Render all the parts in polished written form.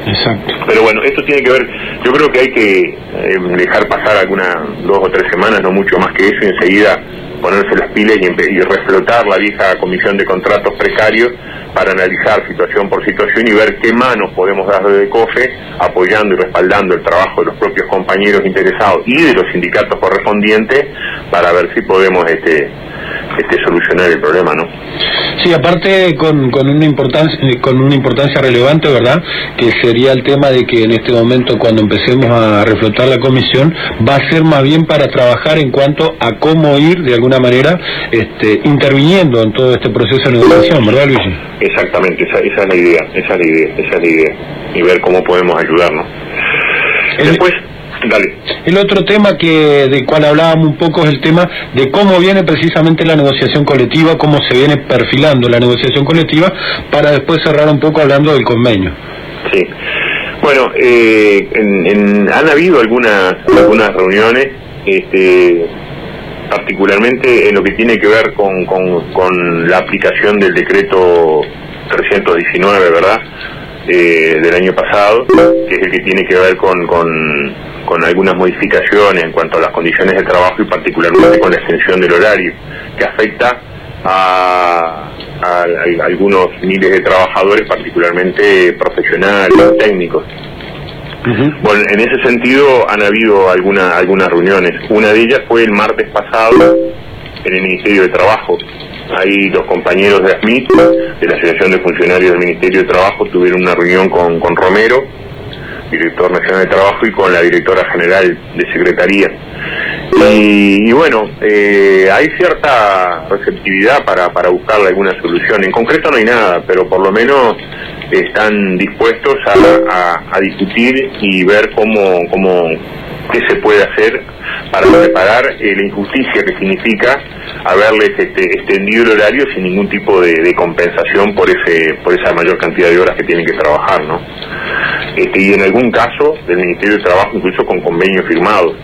Exacto. Pero bueno, esto tiene que ver, yo creo que hay que dejar pasar algunas 2 o 3 semanas, no mucho más que eso, y enseguida ponerse las pilas y reflotar la vieja comisión de contratos precarios para analizar situación por situación y ver qué manos podemos dar de COFE, apoyando y respaldando el trabajo de los propios compañeros interesados y de los sindicatos correspondientes, para ver si podemos solucionar el problema, ¿no? Sí, aparte con una importancia relevante, ¿verdad? Que sería el tema de que en este momento, cuando empecemos a reflotar la comisión, va a ser más bien para trabajar en cuanto a cómo ir de alguna manera interviniendo en todo este proceso de negociación, ¿verdad, Luigi? Exactamente, esa es la idea, y ver cómo podemos ayudarnos. Después, dale. El otro tema del cual hablábamos un poco es el tema de cómo viene precisamente la negociación colectiva, cómo se viene perfilando la negociación colectiva, para después cerrar un poco hablando del convenio. Sí. Bueno, han habido algunas reuniones, particularmente en lo que tiene que ver con la aplicación del decreto 319, ¿verdad?, del año pasado, que es el que tiene que ver con algunas modificaciones en cuanto a las condiciones de trabajo y particularmente con la extensión del horario, que afecta a algunos miles de trabajadores, particularmente profesionales, técnicos. Bueno, en ese sentido han habido algunas reuniones. Una de ellas fue el martes pasado en el Ministerio de Trabajo. Ahí los compañeros de ASMIT, de la Asociación de Funcionarios del Ministerio de Trabajo, tuvieron una reunión con Romero, director nacional de Trabajo, y con la directora general de Secretaría. Y bueno, hay cierta receptividad para buscarle alguna solución. En concreto no hay nada, pero por lo menos están dispuestos a discutir y ver qué se puede hacer para reparar la injusticia que significa haberles extendido el horario sin ningún tipo de compensación por esa mayor cantidad de horas que tienen que trabajar, ¿no? Y en algún caso del Ministerio de Trabajo incluso con convenios firmados,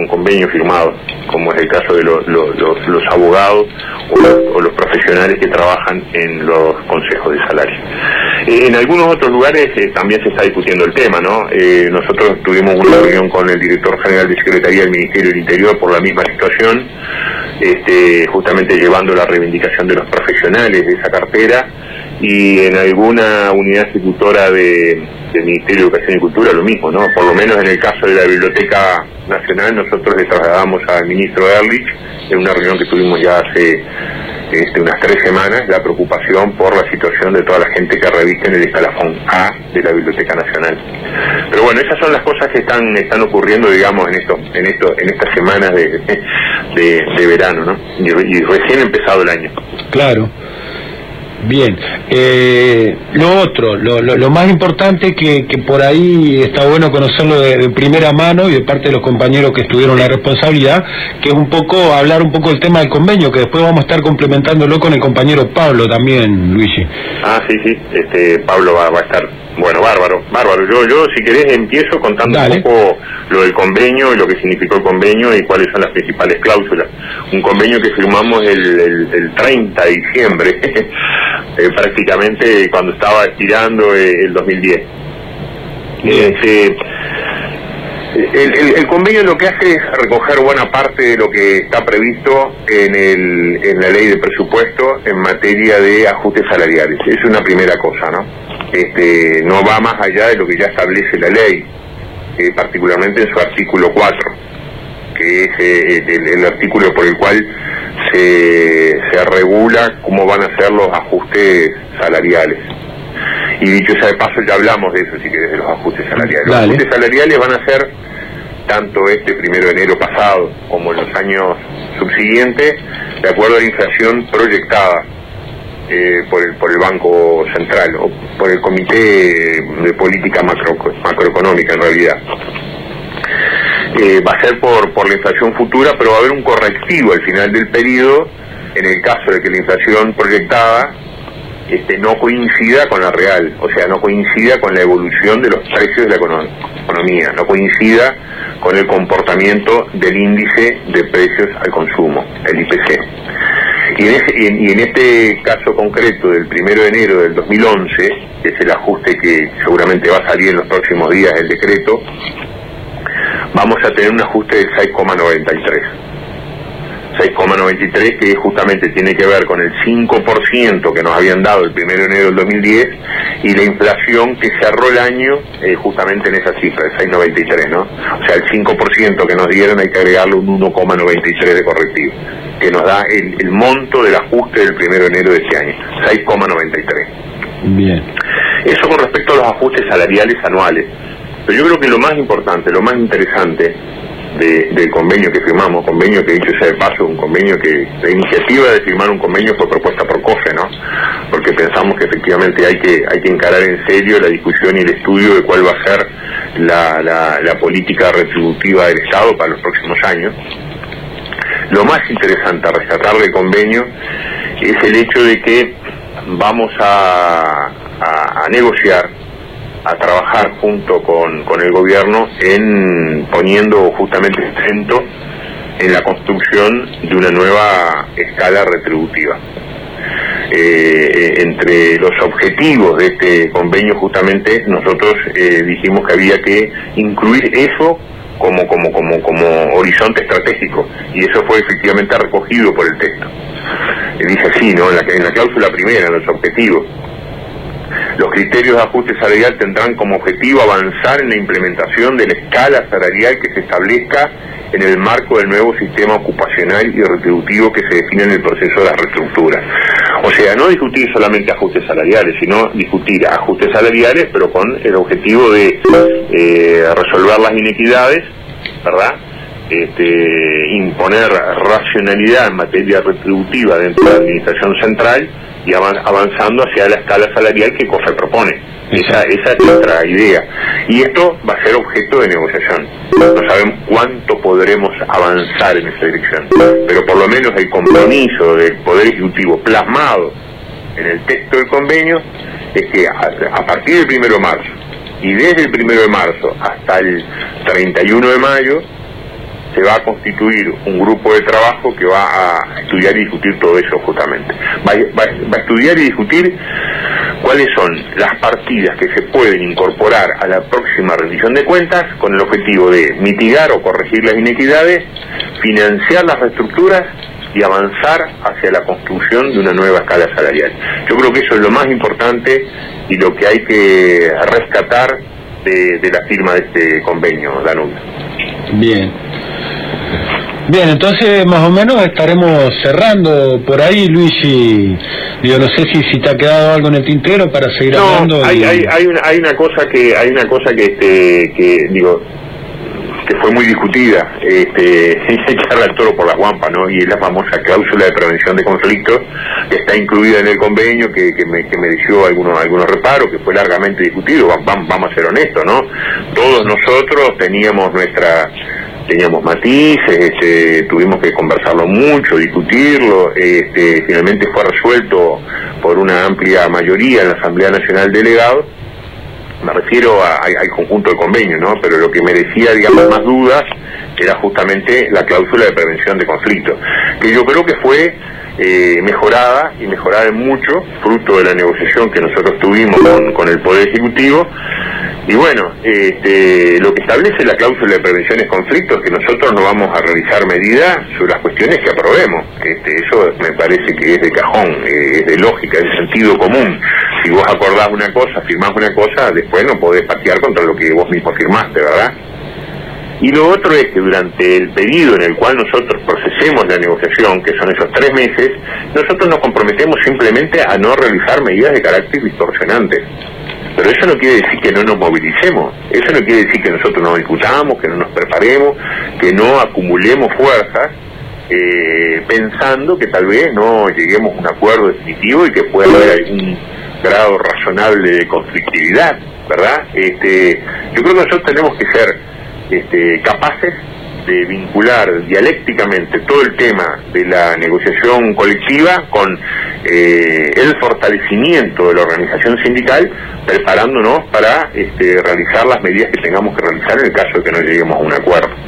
como es el caso de los abogados o los profesionales que trabajan en los consejos de salario. En algunos otros lugares también se está discutiendo el tema, ¿no? Nosotros tuvimos una reunión con el director general de Secretaría del Ministerio del Interior por la misma situación, justamente llevando la reivindicación de los profesionales de esa cartera, y en alguna unidad ejecutora del Ministerio de Educación y Cultura lo mismo, ¿no? Por lo menos en el caso de la Biblioteca Nacional, nosotros le trasladamos al ministro Ehrlich, en una reunión que tuvimos ya hace unas 3 semanas, la preocupación por la situación de toda la gente que reviste en el escalafón A de la Biblioteca Nacional. Pero bueno, esas son las cosas que están ocurriendo, digamos, en estas semanas de verano, ¿no? Y recién empezado el año. Claro. Bien, lo más importante que por ahí está bueno conocerlo de primera mano y de parte de los compañeros que estuvieron la responsabilidad, que es hablar un poco del tema del convenio, que después vamos a estar complementándolo con el compañero Pablo también, Luigi. Sí, Pablo va a estar, bueno, bárbaro. Yo si querés empiezo contando un poco lo del convenio y lo que significó el convenio y cuáles son las principales cláusulas. Un convenio que firmamos el 30 de diciembre, prácticamente cuando estaba expirando el 2010. El convenio lo que hace es recoger buena parte de lo que está previsto en la ley de presupuesto en materia de ajustes salariales. Es una primera cosa, ¿no? No va más allá de lo que ya establece la ley, particularmente en su artículo 4, que es el artículo por el cual se regula cómo van a ser los ajustes salariales. Y dicho sea de paso, ya hablamos de eso, si querés, de los ajustes salariales. Los ajustes salariales van a ser tanto 1 de enero pasado como en los años subsiguientes, de acuerdo a la inflación proyectada por el Banco Central, o por el Comité de Política Macroeconómica, en realidad. Va a ser por la inflación futura, pero va a haber un correctivo al final del periodo en el caso de que la inflación proyectada no coincida con la real, o sea, no coincida con la evolución de los precios de la economía, no coincida con el comportamiento del índice de precios al consumo, el IPC. Y en este caso concreto del 1 de enero del 2011, que es el ajuste que seguramente va a salir en los próximos días del decreto, vamos a tener un ajuste del 6,93, que justamente tiene que ver con el 5% que nos habían dado el 1 de enero del 2010 y la inflación que cerró el año justamente en esa cifra, el 6,93, ¿no? O sea, el 5% que nos dieron hay que agregarle un 1,93 de correctivo, que nos da el monto del ajuste del 1 de enero de este año, 6,93. Bien. Eso con respecto a los ajustes salariales anuales. Pero yo creo que lo más importante, lo más interesante del convenio que firmamos, convenio que dicho sea de paso, un convenio que la iniciativa de firmar un convenio fue propuesta por COFE, ¿no? Porque pensamos que efectivamente hay que encarar en serio la discusión y el estudio de cuál va a ser la política retributiva del Estado para los próximos años. Lo más interesante a rescatar del convenio es el hecho de que vamos a negociar, a trabajar junto con el gobierno en poniendo justamente acento en la construcción de una nueva escala retributiva. Entre los objetivos de este convenio justamente nosotros dijimos que había que incluir eso como horizonte estratégico, y eso fue efectivamente recogido por el texto. Dice así, ¿no? En la cláusula primera, en los objetivos: los criterios de ajuste salarial tendrán como objetivo avanzar en la implementación de la escala salarial que se establezca en el marco del nuevo sistema ocupacional y retributivo que se define en el proceso de la reestructura. O sea, no discutir solamente ajustes salariales, sino discutir ajustes salariales, pero con el objetivo de resolver las inequidades, ¿verdad? Imponer racionalidad en materia retributiva dentro de la administración central y avanzando hacia la escala salarial que COFE propone. Esa es nuestra idea. Y esto va a ser objeto de negociación. No sabemos cuánto podremos avanzar en esa dirección, pero por lo menos el compromiso del Poder Ejecutivo plasmado en el texto del convenio es que a partir del 1 de marzo y desde el 1 de marzo hasta el 31 de mayo se va a constituir un grupo de trabajo que va a estudiar y discutir todo eso justamente. Va a estudiar y discutir cuáles son las partidas que se pueden incorporar a la próxima rendición de cuentas con el objetivo de mitigar o corregir las inequidades, financiar las reestructuras y avanzar hacia la construcción de una nueva escala salarial. Yo creo que eso es lo más importante y lo que hay que rescatar de la firma de este convenio, Danubio. Bien, entonces más o menos estaremos cerrando por ahí, Luis, y digo, no sé si te ha quedado algo en el tintero para seguir hablando. Hay una cosa que digo que fue muy discutida, echarle al toro por la guampa, ¿no? Y es la famosa cláusula de prevención de conflictos que está incluida en el convenio, que mereció algunos reparos, que fue largamente discutido. Vamos a ser honestos, ¿no? Todos nosotros teníamos matices, tuvimos que conversarlo mucho, discutirlo, finalmente fue resuelto por una amplia mayoría en la Asamblea Nacional de Delegados. Me refiero al conjunto del convenio, ¿no? Pero lo que merecía, digamos, más dudas era justamente la cláusula de prevención de conflictos, que yo creo que fue mejorada en mucho, fruto de la negociación que nosotros tuvimos con el Poder Ejecutivo. Y bueno, lo que establece la cláusula de prevención de conflictos es que nosotros no vamos a realizar medidas sobre las cuestiones que aprobemos. Eso me parece que es de cajón, es de lógica, es de sentido común. Si vos acordás una cosa, firmás una cosa, después no podés patear contra lo que vos mismo firmaste, ¿verdad? Y lo otro es que durante el periodo en el cual nosotros procesemos la negociación, que son esos 3 meses, nosotros nos comprometemos simplemente a no realizar medidas de carácter distorsionante. Pero eso no quiere decir que no nos movilicemos, eso no quiere decir que nosotros no discutamos, que no nos preparemos, que no acumulemos fuerzas, pensando que tal vez no lleguemos a un acuerdo definitivo y que pueda haber algún grado razonable de conflictividad, ¿verdad? Yo creo que nosotros tenemos que ser capaces de vincular dialécticamente todo el tema de la negociación colectiva con el fortalecimiento de la organización sindical, preparándonos para realizar las medidas que tengamos que realizar en el caso de que no lleguemos a un acuerdo.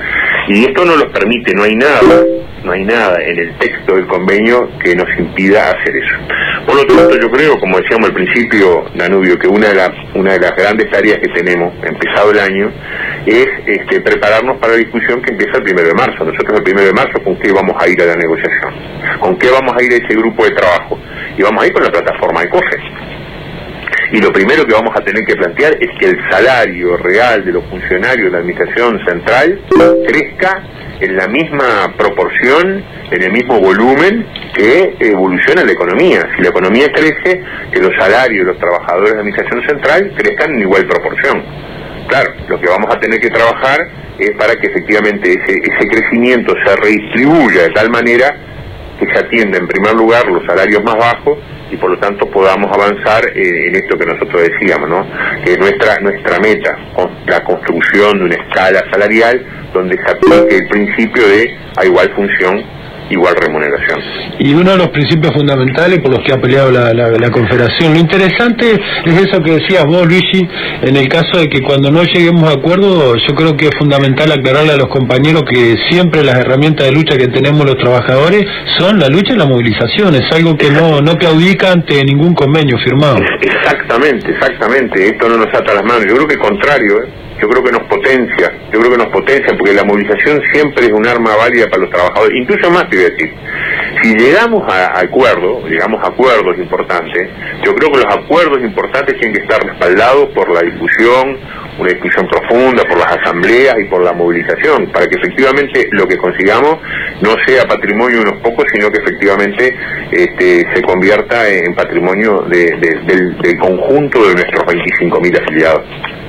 Y esto no los permite, no hay nada en el texto del convenio que nos impida hacer eso. Por lo tanto, yo creo, como decíamos al principio, Danubio, que una de las grandes tareas que tenemos, empezado el año, es prepararnos para la discusión que empieza el 1 de marzo. Nosotros el 1 de marzo, ¿con qué vamos a ir a la negociación? ¿Con qué vamos a ir a ese grupo de trabajo? Y vamos a ir con la plataforma de COFE. Y lo primero que vamos a tener que plantear es que el salario real de los funcionarios de la Administración Central crezca en la misma proporción, en el mismo volumen que evoluciona la economía. Si la economía crece, que los salarios de los trabajadores de la Administración Central crezcan en igual proporción. Claro, lo que vamos a tener que trabajar es para que efectivamente ese crecimiento se redistribuya de tal manera que se atienda en primer lugar los salarios más bajos y por lo tanto podamos avanzar en esto que nosotros decíamos, ¿no? Que es nuestra meta, la construcción de una escala salarial donde se aplique el principio de a igual función, igual remuneración. Y uno de los principios fundamentales por los que ha peleado la Confederación. Lo interesante es eso que decías vos, Luigi, en el caso de que cuando no lleguemos a acuerdo, yo creo que es fundamental aclararle a los compañeros que siempre las herramientas de lucha que tenemos los trabajadores son la lucha y la movilización, es algo que no claudica ante ningún convenio firmado. Exactamente, esto no nos ata las manos, yo creo que al contrario, yo creo que nos potencia porque la movilización siempre es un arma válida para los trabajadores, incluso más te voy a decir, si llegamos a acuerdos importantes, yo creo que los acuerdos importantes tienen que estar respaldados por la discusión, una discusión profunda, por las asambleas y por la movilización, para que efectivamente lo que consigamos no sea patrimonio de unos pocos, sino que efectivamente se convierta en patrimonio del conjunto de nuestros 25.000 afiliados.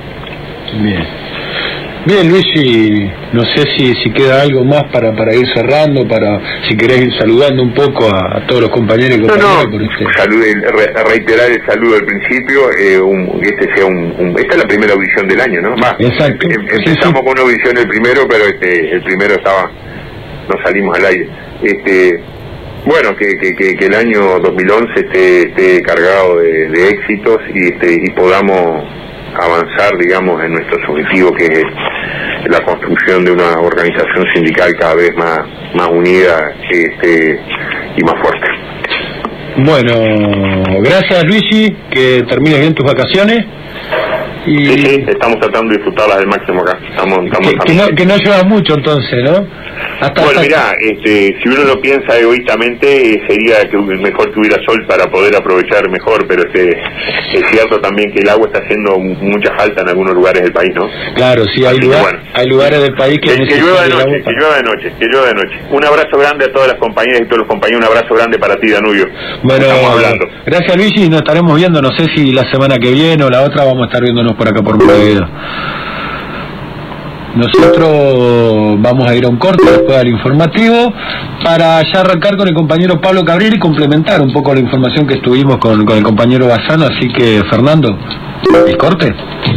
Bien, Luigi, no sé si queda algo más para ir cerrando, si querés ir saludando un poco a todos los compañeros y compañeras. Reiterar el saludo al principio, esta es la primera audición del año, ¿no? Exacto. Empezamos con una audición el primero, pero el primero no salimos al aire. Bueno, que el año 2011 esté cargado de éxitos y podamos avanzar, digamos, en nuestros objetivos, que es la construcción de una organización sindical cada vez más unida y más fuerte. Bueno, gracias Luigi, que termines bien tus vacaciones. Sí, estamos tratando de disfrutarlas al máximo acá. Que no llevas mucho entonces, ¿no? Mirá, si uno lo piensa egoístamente, sería mejor que hubiera sol para poder aprovechar mejor, pero es cierto también que el agua está haciendo mucha falta en algunos lugares del país, ¿no? Claro, sí, hay lugares del país que llueva de noche. Un abrazo grande a todas las compañeras y todos los compañeros, un abrazo grande para ti, Danubio. Bueno, estamos hablando. Gracias Luigi, nos estaremos viendo, no sé si la semana que viene o la otra vamos a estar viéndonos por acá por Montevideo. Nosotros vamos a ir a un corte después del informativo para ya arrancar con el compañero Pablo Cabrera y complementar un poco la información que estuvimos con el compañero Bassano. Así que, Fernando, ¿el corte?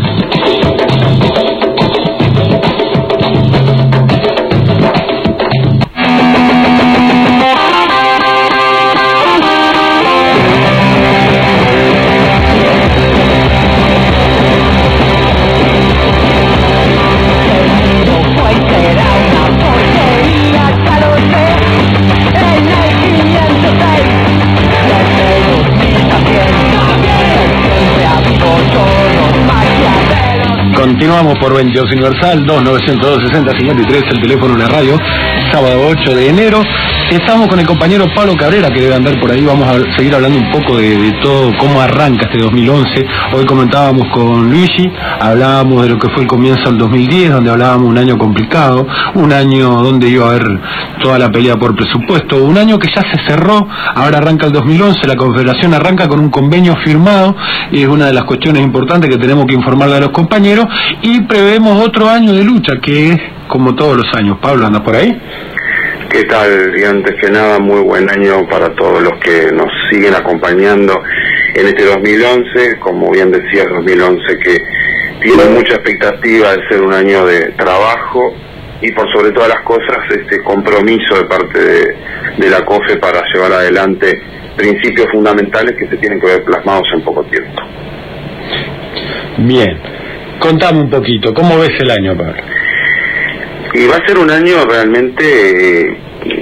Continuamos por 22 Universal, 2902-6053, el teléfono de la radio, sábado 8 de enero. Estamos con el compañero Pablo Cabrera, que debe andar por ahí. Vamos a seguir hablando un poco de todo, cómo arranca este 2011. Hoy comentábamos con Luigi, hablábamos de lo que fue el comienzo del 2010, donde hablábamos de un año complicado, un año donde iba a haber toda la pelea por presupuesto, un año que ya se cerró, ahora arranca el 2011, la Confederación arranca con un convenio firmado, y es una de las cuestiones importantes que tenemos que informarle a los compañeros, y prevemos otro año de lucha, que es como todos los años. Pablo, ¿andas por ahí? ¿Qué tal? Y antes que nada, muy buen año para todos los que nos siguen acompañando en este 2011, como bien decía, 2011 que tiene mucha expectativa de ser un año de trabajo y por sobre todas las cosas este compromiso de parte de la COFE para llevar adelante principios fundamentales que se tienen que ver plasmados en poco tiempo. Bien, contame un poquito, ¿cómo ves el año, Pablo? Y va a ser un año realmente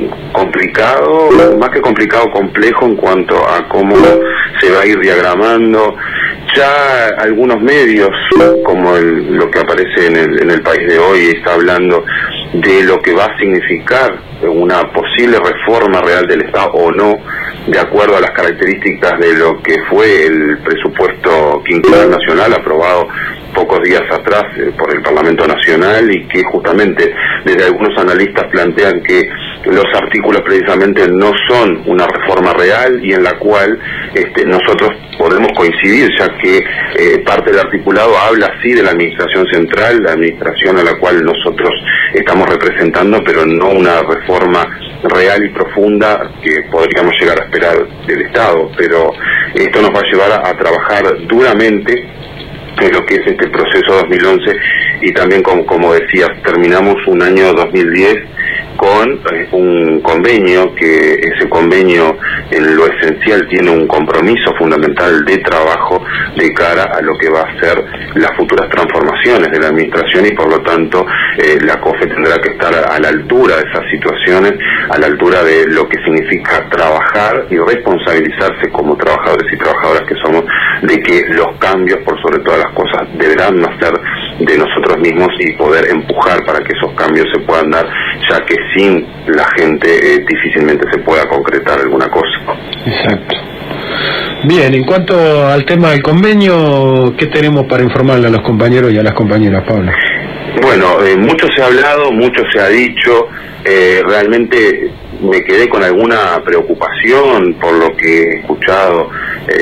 complicado, más que complicado, complejo en cuanto a cómo se va a ir diagramando. Ya algunos medios, como lo que aparece en el País de hoy, está hablando de lo que va a significar una posible reforma real del Estado o no, de acuerdo a las características de lo que fue el presupuesto quinquenal nacional aprobado pocos días atrás por el Parlamento Nacional, y que justamente desde algunos analistas plantean que los artículos precisamente no son una reforma real, y en la cual nosotros podemos coincidir, ya que parte del articulado habla sí de la administración central, la administración a la cual nosotros estamos representando, pero no una reforma real y profunda que podríamos llegar a esperar del Estado. Pero esto nos va a llevar a trabajar duramente en lo que es este proceso 2011, y también, como decías, terminamos un año 2010 con un convenio, que ese convenio en lo esencial tiene un compromiso fundamental de trabajo de cara a lo que va a ser las futuras transformaciones de la administración, y por lo tanto la COFE tendrá que estar a la altura de esas situaciones, a la altura de lo que significa trabajar y responsabilizarse como trabajadores y trabajadoras que somos, de que los cambios, por sobre todas las cosas, deberán nacer de nosotros mismos y poder empujar para que esos cambios se puedan dar, ya que sin la gente difícilmente se pueda concretar alguna cosa. Exacto. Bien, en cuanto al tema del convenio, ¿qué tenemos para informarle a los compañeros y a las compañeras, Pablo? Bueno, mucho se ha hablado, mucho se ha dicho, realmente me quedé con alguna preocupación por lo que he escuchado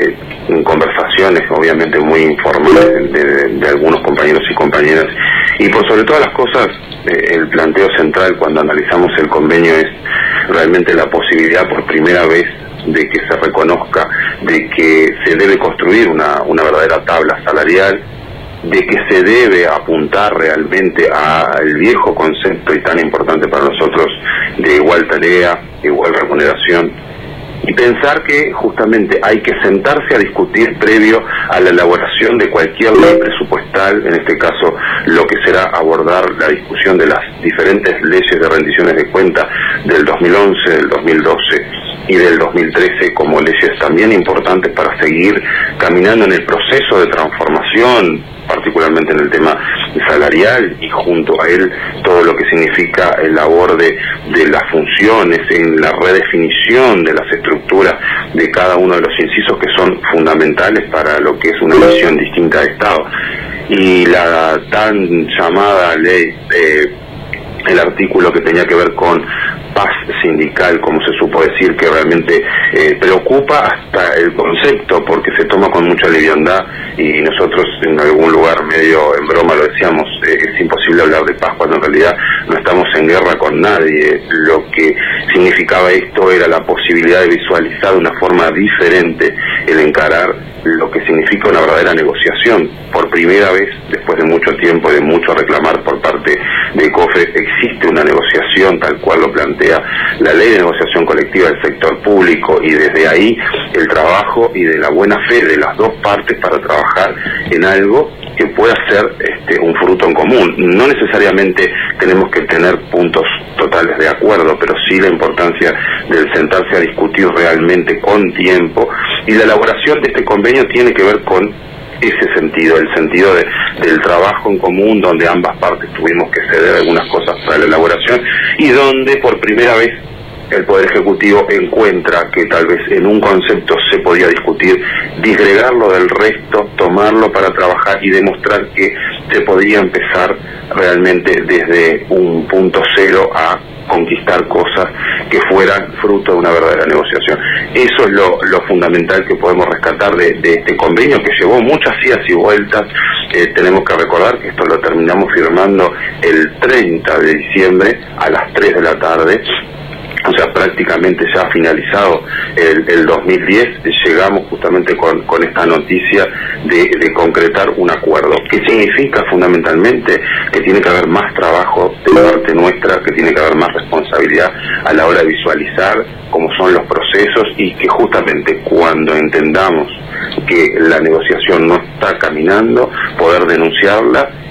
en conversaciones obviamente muy informales de algunos compañeros y compañeras, y por sobre todas las cosas el planteo central cuando analizamos el convenio es realmente la posibilidad por primera vez de que se reconozca de que se debe construir una verdadera tabla salarial, de que se debe apuntar realmente al viejo concepto y tan importante para nosotros de igual tarea, igual remuneración, y pensar que justamente hay que sentarse a discutir previo a la elaboración de cualquier ley presupuestal, en este caso lo que será abordar la discusión de las diferentes leyes de rendiciones de cuentas del 2011, del 2012 y del 2013 como leyes también importantes para seguir caminando en el proceso de transformación, particularmente en el tema salarial, y junto a él todo lo que significa el labor de las funciones, en la redefinición de las estructuras de cada uno de los incisos que son fundamentales para lo que es una visión distinta de Estado. Y la tan llamada ley, el artículo que tenía que ver con paz sindical, como se supo decir, que realmente preocupa hasta el concepto, porque se toma con mucha liviandad, y nosotros en algún lugar medio en broma lo decíamos, es imposible hablar de paz cuando en realidad no estamos en guerra con nadie. Lo que significaba esto era la posibilidad de visualizar de una forma diferente el encarar lo que significa una verdadera negociación. Por primera vez, después de mucho tiempo y de mucho reclamar por parte de COFE, existe una negociación tal cual lo plantea la Ley de Negociación Colectiva del Sector Público, y desde ahí el trabajo y de la buena fe de las dos partes para trabajar en algo que pueda ser un fruto en común. No necesariamente tenemos que tener puntos totales de acuerdo, pero sí la importancia del sentarse a discutir realmente con tiempo, y la elaboración de este convenio tiene que ver con ese sentido, el sentido del trabajo en común, donde ambas partes tuvimos que ceder algunas cosas para la elaboración, y donde por primera vez el Poder Ejecutivo encuentra que tal vez en un concepto se podía discutir, disgregarlo del resto, tomarlo para trabajar y demostrar que se podía empezar realmente desde un punto cero a conquistar cosas que fueran fruto de una verdadera negociación. Eso es lo fundamental que podemos rescatar de este convenio, que llevó muchas idas y vueltas. Tenemos que recordar que esto lo terminamos firmando el 30 de diciembre a las 3 de la tarde, o sea, prácticamente ya finalizado el 2010, llegamos justamente con esta noticia de concretar un acuerdo. ¿Qué significa fundamentalmente? Que tiene que haber más trabajo de parte nuestra, que tiene que haber más responsabilidad a la hora de visualizar cómo son los procesos, y que justamente cuando entendamos que la negociación no está caminando, poder denunciarla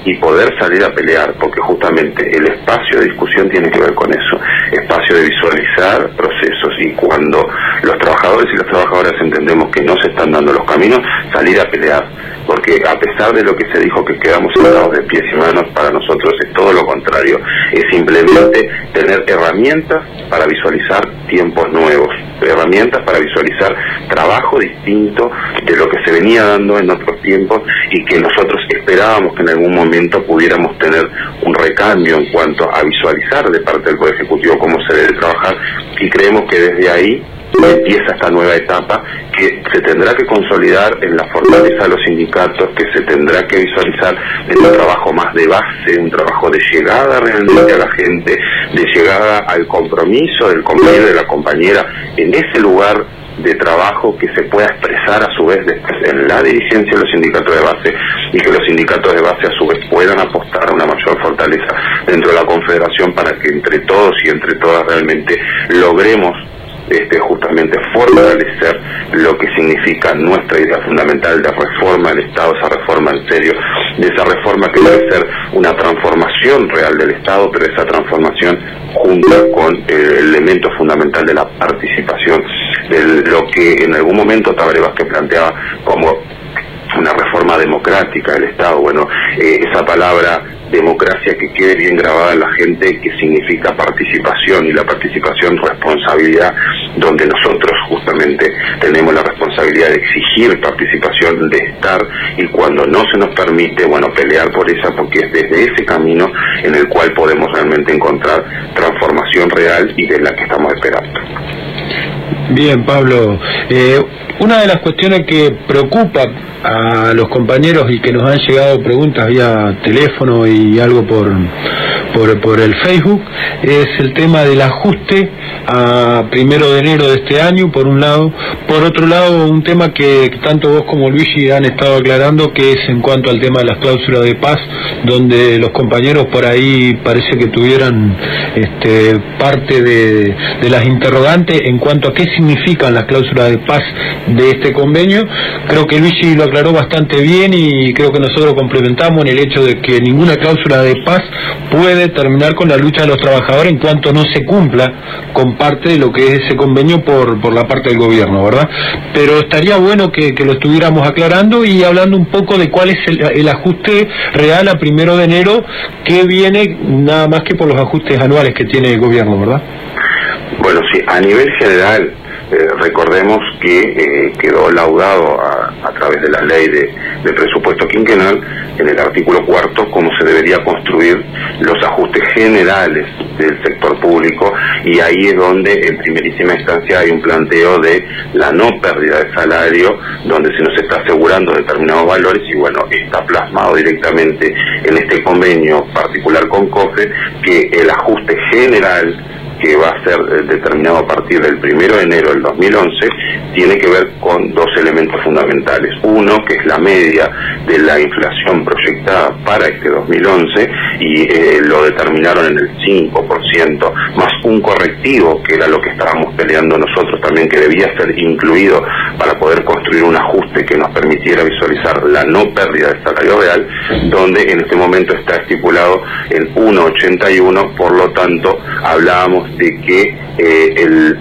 y poder salir a pelear, porque justamente el espacio de discusión tiene que ver con eso, espacio de visualizar procesos, y cuando los trabajadores y las trabajadoras entendemos que no se están dando los caminos, salir a pelear, porque a pesar de lo que se dijo que quedamos sentados de pies y manos, para nosotros es todo lo contrario, es simplemente tener herramientas para visualizar tiempos nuevos, herramientas para visualizar trabajo distinto de lo que se venía dando en otros tiempos y que nosotros esperábamos que en algún momento pudiéramos tener un recambio en cuanto a visualizar de parte del Poder Ejecutivo cómo se debe trabajar, y creemos que desde ahí empieza esta nueva etapa que se tendrá que consolidar en la fortaleza de los sindicatos, que se tendrá que visualizar en un trabajo más de base, un trabajo de llegada realmente a la gente, de llegada al compromiso del compañero y de la compañera en ese lugar de trabajo, que se pueda expresar a su vez después en la dirigencia de los sindicatos de base, y que los sindicatos de base a su vez puedan apostar a una mayor fortaleza dentro de la confederación, para que entre todos y entre todas realmente logremos justamente fortalecer lo que significa nuestra idea fundamental de reforma del Estado, esa reforma en serio, de esa reforma que debe ser una transformación real del Estado, pero esa transformación junta con el elemento fundamental de la participación, de lo que en algún momento Tabaré Vázquez planteaba como una reforma democrática del Estado. Bueno, esa palabra democracia que quede bien grabada en la gente, que significa participación, y la participación responsabilidad, donde nosotros justamente tenemos la responsabilidad de exigir participación, de estar, y cuando no se nos permite, bueno, pelear por esa, porque es desde ese camino en el cual podemos realmente encontrar transformación real y de la que estamos esperando. Bien, Pablo, una de las cuestiones que preocupa a los compañeros y que nos han llegado preguntas vía teléfono y algo por el Facebook es el tema del ajuste a 1 de enero de este año, por un lado. Por otro lado, un tema que tanto vos como Luigi han estado aclarando, que es en cuanto al tema de las cláusulas de paz, donde los compañeros por ahí parece que tuvieran parte de las interrogantes en cuanto a qué significan las cláusulas de paz de este convenio. Creo que Luigi lo aclaró bastante bien, y creo que nosotros complementamos en el hecho de que ninguna cláusula de paz puede terminar con la lucha de los trabajadores en cuanto no se cumpla con parte de lo que es ese convenio por la parte del gobierno, ¿verdad? Pero estaría bueno que lo estuviéramos aclarando y hablando un poco de cuál es el ajuste real a 1 de enero, que viene nada más que por los ajustes anuales que tiene el gobierno, ¿verdad? Bueno, sí, a nivel general, recordemos que quedó laudado a través de la ley de presupuesto quinquenal, en el artículo 4, cómo se debería construir los ajustes generales del sector público, y ahí es donde en primerísima instancia hay un planteo de la no pérdida de salario, donde se nos está asegurando determinados valores, y bueno, está plasmado directamente en este convenio particular con COFE, que el ajuste general que va a ser determinado a partir del 1 de enero del 2011, tiene que ver con dos elementos fundamentales. Uno, que es la media de la inflación proyectada para este 2011, y lo determinaron en el 5%, más un correctivo, que era lo que estábamos peleando nosotros también, que debía ser incluido para poder construir un ajuste que nos permitiera visualizar la no pérdida del salario real, donde en este momento está estipulado en 1,81, por lo tanto hablábamos de que el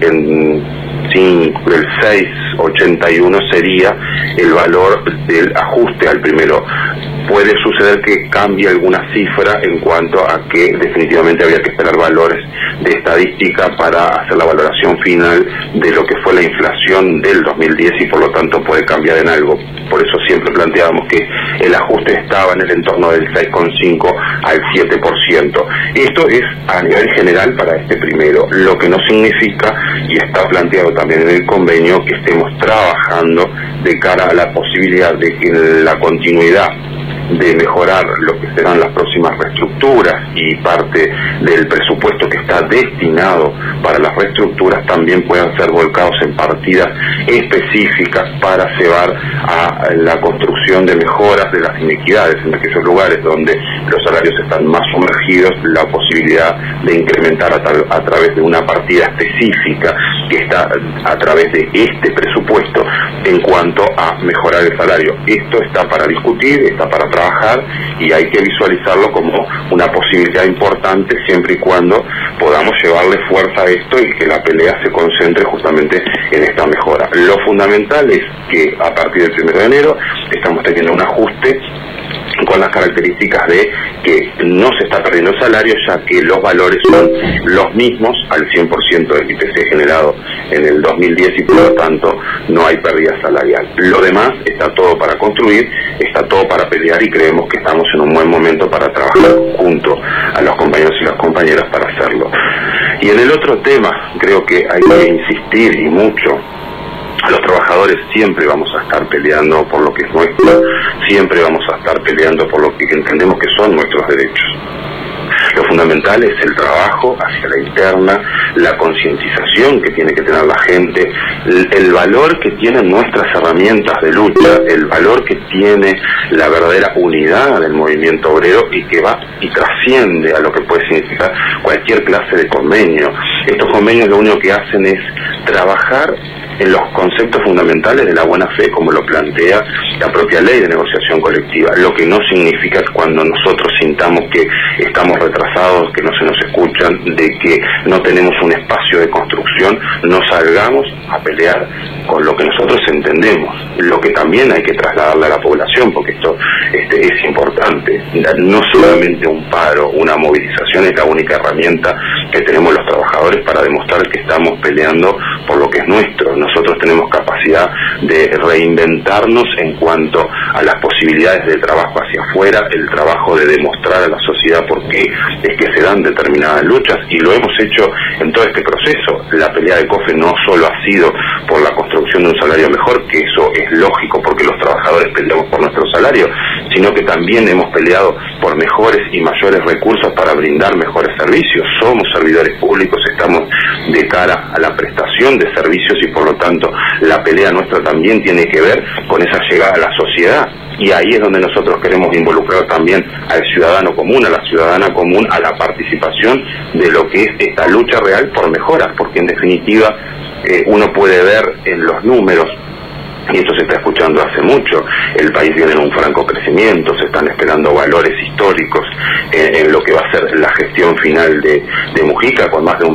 6,81 sería el valor del ajuste al primero. Puede suceder que cambie alguna cifra en cuanto a que definitivamente había que esperar valores de estadística para hacer la valoración final de lo que fue la inflación del 2010, y por lo tanto puede cambiar en algo. Por eso siempre planteábamos que el ajuste estaba en el entorno del 6,5 al 7%. Esto es a nivel general para este primero, lo que no significa, y está planteado también en el convenio, que estemos trabajando de cara a la posibilidad de que en la continuidad de mejorar lo que serán las próximas reestructuras, y parte del presupuesto que está destinado para las reestructuras también puedan ser volcados en partidas específicas para llevar a la construcción de mejoras de las inequidades en aquellos lugares donde los salarios están más sumergidos, la posibilidad de incrementar a través de una partida específica que está a través de este presupuesto en cuanto a mejorar el salario. Esto está para discutir, está para trabajar y hay que visualizarlo como una posibilidad importante siempre y cuando podamos llevarle fuerza a esto y que la pelea se concentre justamente en esta mejora. Lo fundamental es que a partir del 1 de enero estamos teniendo un ajuste con las características de que no se está perdiendo el salario, ya que los valores son los mismos al 100% del IPC generado en el 2010 y por lo tanto no hay pérdida salarial. Lo demás está todo para construir, está todo para pelear y creemos que estamos en un buen momento para trabajar junto a los compañeros y las compañeras para hacerlo. Y en el otro tema, creo que hay que insistir y mucho. Los trabajadores siempre vamos a estar peleando por lo que es nuestro, siempre vamos a estar peleando por lo que entendemos que son nuestros derechos. Lo fundamental es el trabajo hacia la interna, la concientización que tiene que tener la gente, el valor que tienen nuestras herramientas de lucha, el valor que tiene la verdadera unidad del movimiento obrero y que va y trasciende a lo que puede significar cualquier clase de convenio. Estos convenios lo único que hacen es trabajar en los conceptos fundamentales de la buena fe, como lo plantea la propia ley de negociación colectiva, lo que no significa que cuando nosotros sintamos que estamos retrasados, que no se nos escuchan, de que no tenemos un espacio de construcción, no salgamos a pelear con lo que nosotros entendemos, lo que también hay que trasladarle a la población, porque esto es importante. No solamente un paro, una movilización es la única herramienta que tenemos los trabajadores para demostrar que estamos peleando por lo que es nuestro. Nosotros tenemos capacidad de reinventarnos en cuanto a las posibilidades de trabajo hacia afuera, el trabajo de demostrar a la sociedad por qué es que se dan determinadas luchas, y lo hemos hecho en todo este proceso. La pelea de COFE no solo ha sido por la construcción de un salario mejor, que eso es lógico porque los trabajadores peleamos por nuestro salario, sino que también hemos peleado por mejores y mayores recursos para brindar mejores servicios. Somos servidores públicos, estamos de cara a la prestación de servicios y por lo tanto la pelea nuestra también tiene que ver con esa llegada a la sociedad. Y ahí es donde nosotros queremos involucrar también al ciudadano común, a la ciudadana común, a la participación de lo que es esta lucha real por mejoras, porque en definitiva uno puede ver en los números, y esto se está escuchando hace mucho, el país viene en un franco crecimiento, se están esperando valores históricos en lo que va a ser la gestión final de Mujica, con más de un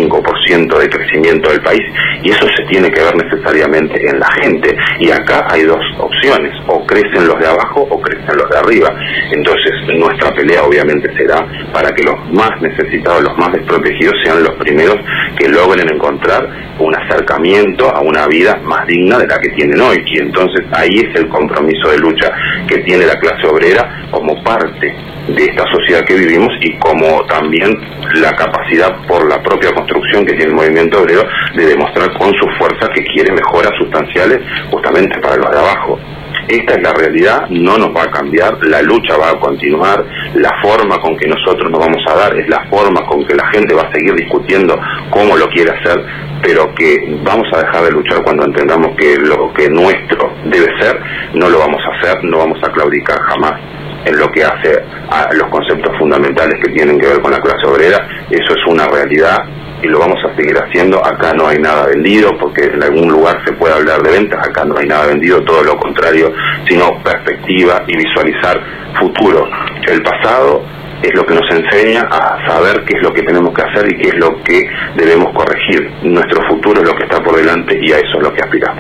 25% de crecimiento del país, y eso se tiene que ver necesariamente en la gente, y acá hay dos opciones, o crecen los de abajo o crecen los de arriba. Entonces nuestra pelea obviamente será para que los más necesitados, los más desprotegidos sean los primeros que logren encontrar un acercamiento a una vida más digna de la que tienen hoy, y entonces ahí es el compromiso de lucha que tiene la clase obrera como parte de esta sociedad que vivimos y como también la capacidad por la propia construcción que tiene el movimiento obrero de demostrar con su fuerza que quiere mejoras sustanciales justamente para los de abajo. Esta es la realidad, no nos va a cambiar, la lucha va a continuar, la forma con que nosotros nos vamos a dar es la forma con que la gente va a seguir discutiendo cómo lo quiere hacer, pero que vamos a dejar de luchar cuando entendamos que lo que nuestro debe ser, no lo vamos a hacer, no vamos a claudicar jamás en lo que hace a los conceptos fundamentales que tienen que ver con la clase obrera. Eso es una realidad y lo vamos a seguir haciendo. Acá no hay nada vendido, porque en algún lugar se puede hablar de ventas, acá no hay nada vendido, todo lo contrario, sino perspectiva y visualizar futuro. El pasado es lo que nos enseña a saber qué es lo que tenemos que hacer y qué es lo que debemos corregir. Nuestro futuro es lo que está por delante y a eso es lo que aspiramos.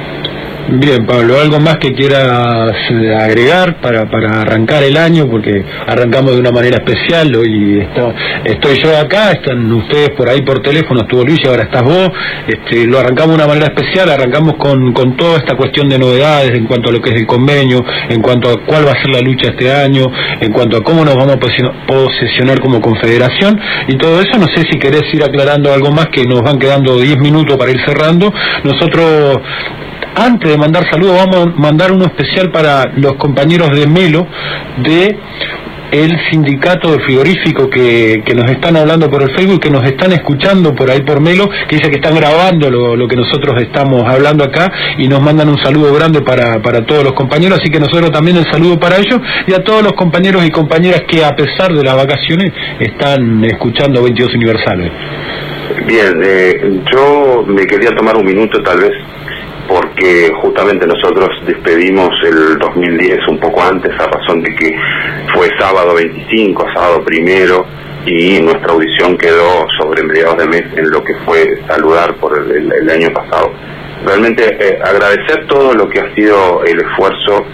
Bien, Pablo, ¿algo más que quieras agregar para arrancar el año? Porque arrancamos de una manera especial, hoy estoy yo acá, están ustedes por ahí por teléfono, estuvo Luis y ahora estás vos, lo arrancamos de una manera especial, arrancamos con toda esta cuestión de novedades en cuanto a lo que es el convenio, en cuanto a cuál va a ser la lucha este año, en cuanto a cómo nos vamos a posesionar como confederación y todo eso. No sé si querés ir aclarando algo más, que nos van quedando 10 minutos para ir cerrando. Nosotros, antes de mandar saludos, vamos a mandar uno especial para los compañeros de Melo, de el sindicato de frigorífico que nos están hablando por el Facebook, que nos están escuchando por ahí por Melo, que dice que están grabando lo que nosotros estamos hablando acá y nos mandan un saludo grande para todos los compañeros, así que nosotros también el saludo para ellos y a todos los compañeros y compañeras que a pesar de las vacaciones están escuchando 22 Universales. Bien, yo me quería tomar un minuto tal vez porque justamente nosotros despedimos el 2010 un poco antes, a razón de que fue sábado 25, sábado 1, y nuestra audición quedó sobre mediados de mes en lo que fue saludar por el año pasado. Realmente agradecer todo lo que ha sido el esfuerzo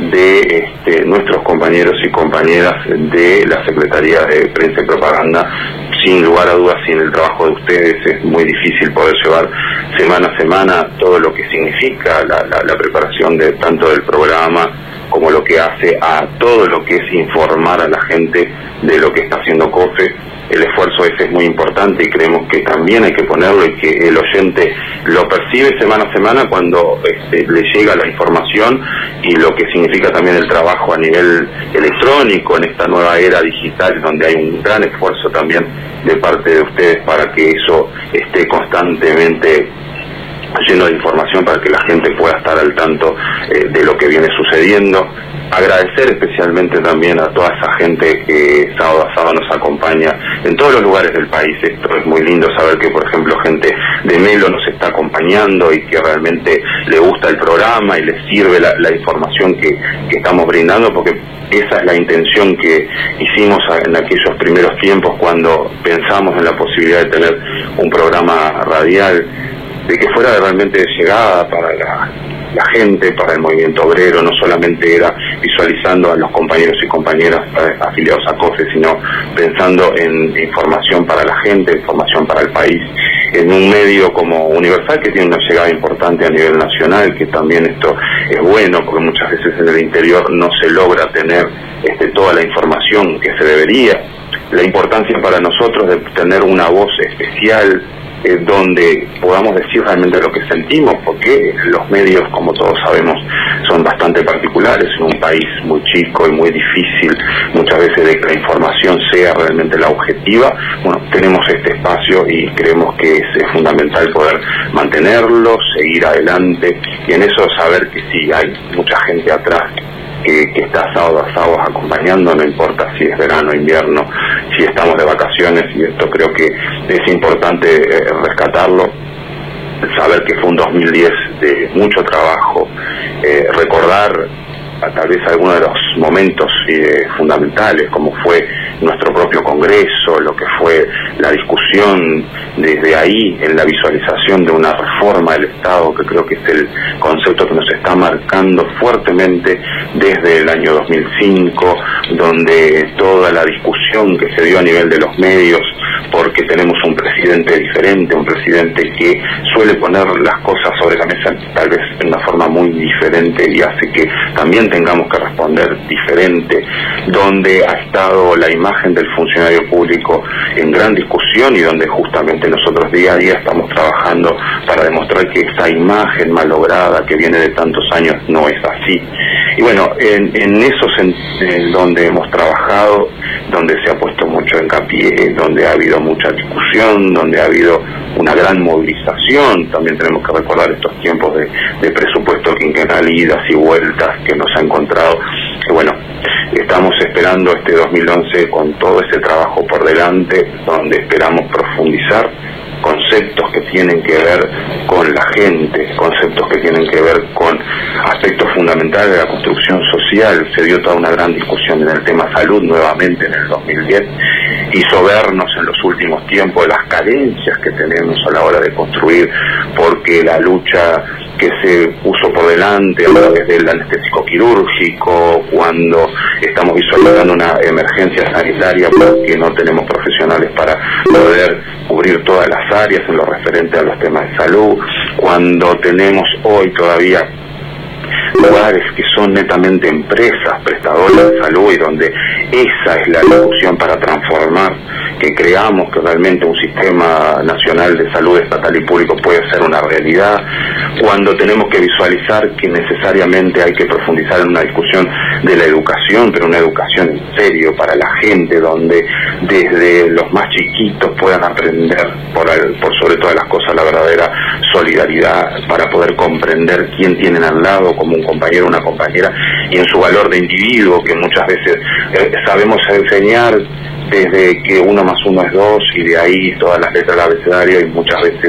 de nuestros compañeros y compañeras de la Secretaría de Prensa y Propaganda. Sin lugar a dudas, sin el trabajo de ustedes es muy difícil poder llevar semana a semana todo lo que significa la preparación de tanto del programa como lo que hace a todo lo que es informar a la gente de lo que está haciendo COFE. El esfuerzo ese es muy importante y creemos que también hay que ponerlo y que el oyente lo percibe semana a semana cuando le llega la información y lo que significa también el trabajo a nivel electrónico en esta nueva era digital, donde hay un gran esfuerzo también de parte de ustedes para que eso esté constantemente lleno de información para que la gente pueda estar al tanto de lo que viene sucediendo. Agradecer especialmente también a toda esa gente que sábado a sábado nos acompaña en todos los lugares del país. Esto es muy lindo saber que, por ejemplo, gente de Melo nos está acompañando y que realmente le gusta el programa y le sirve la información que estamos brindando, porque esa es la intención que hicimos en aquellos primeros tiempos cuando pensamos en la posibilidad de tener un programa radial, de que fuera realmente de llegada para la gente, para el movimiento obrero. No solamente era visualizando a los compañeros y compañeras afiliados a COFE, sino pensando en información para la gente, información para el país, en un medio como Universal, que tiene una llegada importante a nivel nacional, que también esto es bueno, porque muchas veces en el interior no se logra tener toda la información que se debería. La importancia para nosotros de tener una voz especial, donde podamos decir realmente lo que sentimos, porque los medios, como todos sabemos, son bastante particulares en un país muy chico y muy difícil muchas veces de que la información sea realmente la objetiva. Bueno, tenemos este espacio y creemos que es fundamental poder mantenerlo, seguir adelante, y en eso saber que sí, hay mucha gente atrás que está sábado a sábado acompañando, no importa si es verano, invierno, si estamos de vacaciones, y esto creo que es importante rescatarlo, saber que fue un 2010 de mucho trabajo, recordar tal vez algunos de los momentos fundamentales, como fue nuestro propio Congreso, lo que fue la discusión desde ahí en la visualización de una reforma del Estado, que creo que es el concepto que nos está marcando fuertemente desde el año 2005, donde toda la discusión que se dio a nivel de los medios, porque tenemos un presidente diferente, un presidente que suele poner las cosas sobre la mesa tal vez de una forma muy diferente y hace que también tengamos que responder diferente, donde ha estado la imagen del funcionario público en gran discusión y donde justamente nosotros día a día estamos trabajando para demostrar que esa imagen malograda que viene de tantos años no es así. Y bueno, en esos donde hemos trabajado, donde se ha puesto mucho hincapié, donde ha habido mucha discusión, donde ha habido una gran movilización. También tenemos que recordar estos tiempos de presupuesto quinquenal, idas y vueltas que nos ha encontrado. Y bueno, estamos esperando este 2011 con todo ese trabajo por delante, donde esperamos profundizar conceptos que tienen que ver con la gente, conceptos que tienen que ver con aspectos fundamentales de la construcción social. Se dio toda una gran discusión en el tema salud nuevamente en el 2010, hizo vernos en los últimos tiempos las carencias que tenemos a la hora de construir, porque la lucha que se puso por delante a través del anestésico quirúrgico, cuando estamos visualizando una emergencia sanitaria porque no tenemos profesionales para poder cubrir todas las áreas en lo referente a los temas de salud, cuando tenemos hoy todavía lugares que son netamente empresas prestadoras de salud y donde esa es la discusión para transformar, que creamos que realmente un sistema nacional de salud estatal y público puede ser una realidad, cuando tenemos que visualizar que necesariamente hay que profundizar en una discusión de la educación, pero una educación en serio para la gente, donde desde los más chiquitos puedan aprender por sobre todas las cosas la verdadera solidaridad, para poder comprender quién tienen al lado como un compañero o una compañera, y en su valor de individuo, que muchas veces sabemos enseñar desde que 1 más 1 es 2 y de ahí todas las letras del abecedario, y muchas veces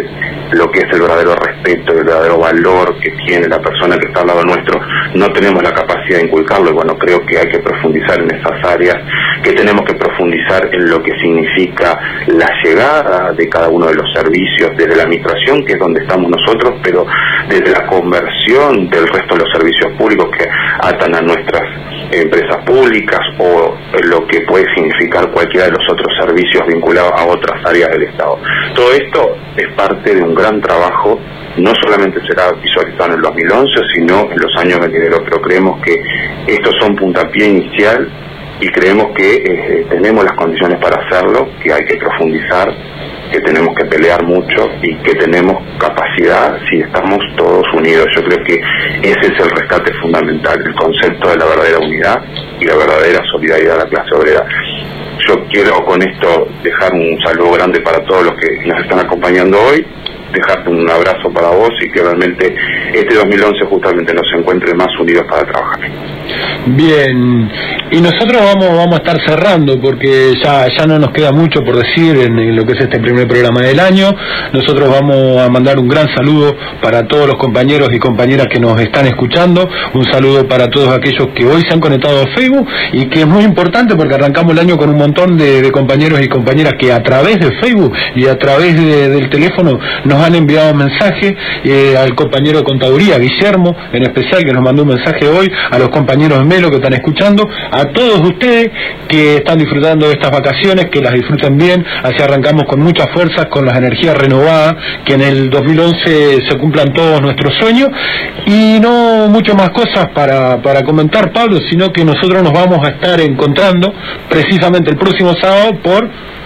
lo que es el verdadero respeto, el verdadero valor que tiene la persona que está al lado nuestro, no tenemos la capacidad de inculcarlo. Y bueno, creo que hay que profundizar en esas áreas, que tenemos que profundizar en lo que significa la llegada de cada uno de los servicios desde la administración, que es donde estamos nosotros, pero desde la conversión del resto de los servicios públicos que atan a nuestras empresas públicas, o lo que puede significar cualquiera de los otros servicios vinculados a otras áreas del Estado. Todo esto es parte de un gran trabajo, no solamente será visualizado en el 2011, sino en los años venideros, pero creemos que estos son puntapié inicial y creemos que tenemos las condiciones para hacerlo, que hay que profundizar, que tenemos que pelear mucho y que tenemos capacidad si estamos todos unidos. Yo creo que ese es el rescate fundamental, el concepto de la verdadera unidad y la verdadera solidaridad de la clase obrera. Yo quiero con esto dejar un saludo grande para todos los que nos están acompañando hoy, dejarte un abrazo para vos y que realmente este 2011 justamente nos encuentre más unidos para trabajar. Bien, y nosotros vamos a estar cerrando porque ya no nos queda mucho por decir en lo que es este primer programa del año. Nosotros vamos a mandar un gran saludo para todos los compañeros y compañeras que nos están escuchando, un saludo para todos aquellos que hoy se han conectado a Facebook, y que es muy importante porque arrancamos el año con un montón de compañeros y compañeras que a través de Facebook y a través del teléfono nos han enviado mensajes, al compañero de Contaduría, Guillermo, en especial, que nos mandó un mensaje hoy, a los compañeros de Melo que están escuchando, a todos ustedes que están disfrutando de estas vacaciones, que las disfruten bien, así arrancamos con muchas fuerzas, con las energías renovadas, que en el 2011 se cumplan todos nuestros sueños, y no mucho más cosas para comentar, Pablo, sino que nosotros nos vamos a estar encontrando precisamente el próximo sábado por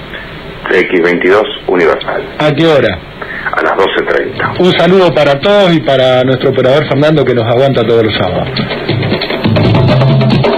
X22 Universal. ¿A qué hora? A las 12:30. Un saludo para todos y para nuestro operador Fernando, que nos aguanta todos los sábados.